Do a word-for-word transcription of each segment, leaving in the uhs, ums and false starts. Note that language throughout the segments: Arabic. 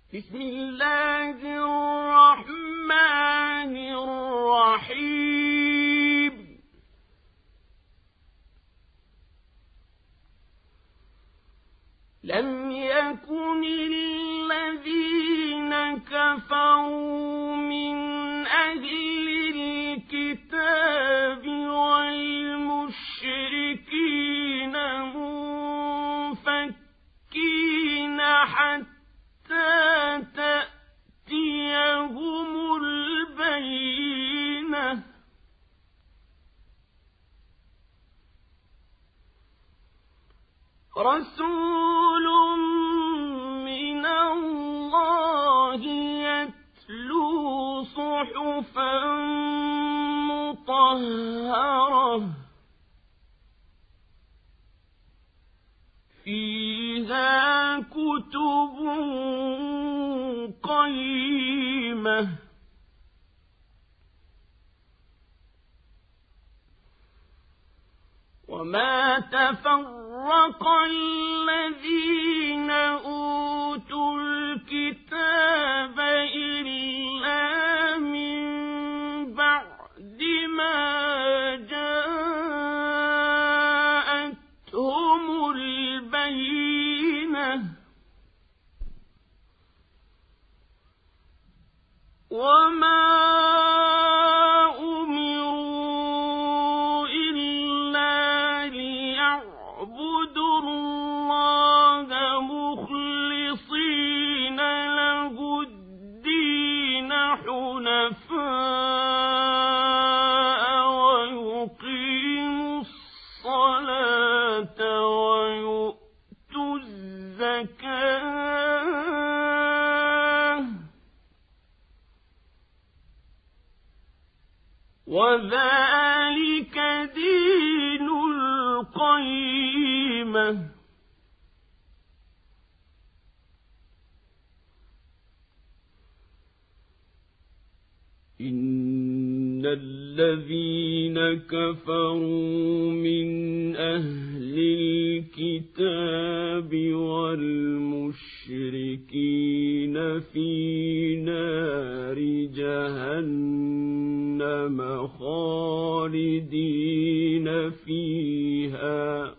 بسم الله الرحمن الرحيم لم يكن الذين كفروا من أهل الكتاب والمشركين منفكين حتى تأتيهم البينة رسول من الله يتلو صحفا مطهرة فيها كتب قيمة وما تفرق الذين أوتوا الكتاب إلا من بعد ما جاءتهم البينة وما أمروا إلا ليعبدوا الله مخلصين له الدين حنفاء ويقيموا الصلاة ويؤتوا الزكاة وذلك دين القيمة إن الذين كفروا من أهل الكتاب والمشركين في نار جهنم خالدين فيها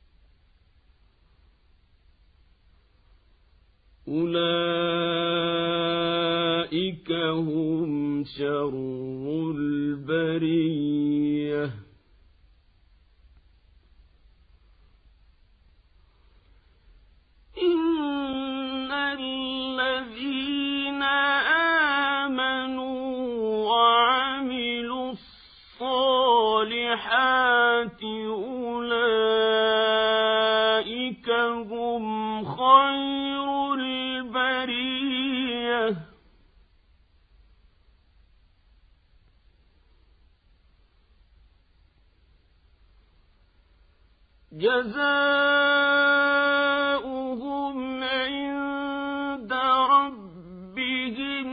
أولئك هم شر البرية إن الذين آمنوا وعملوا الصالحات أولئك هم خير البرية جزاؤهم عند ربهم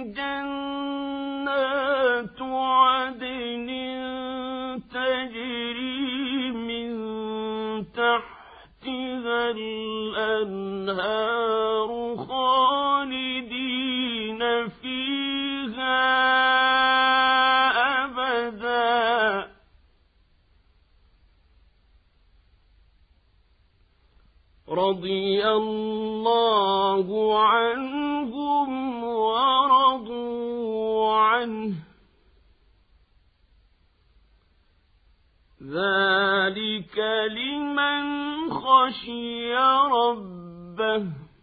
جنات عدن تجري من تحتها الأنهار خالدين فيها أبدا رضي الله عنهم ورضوا عنه ذلك لمن خشي ربه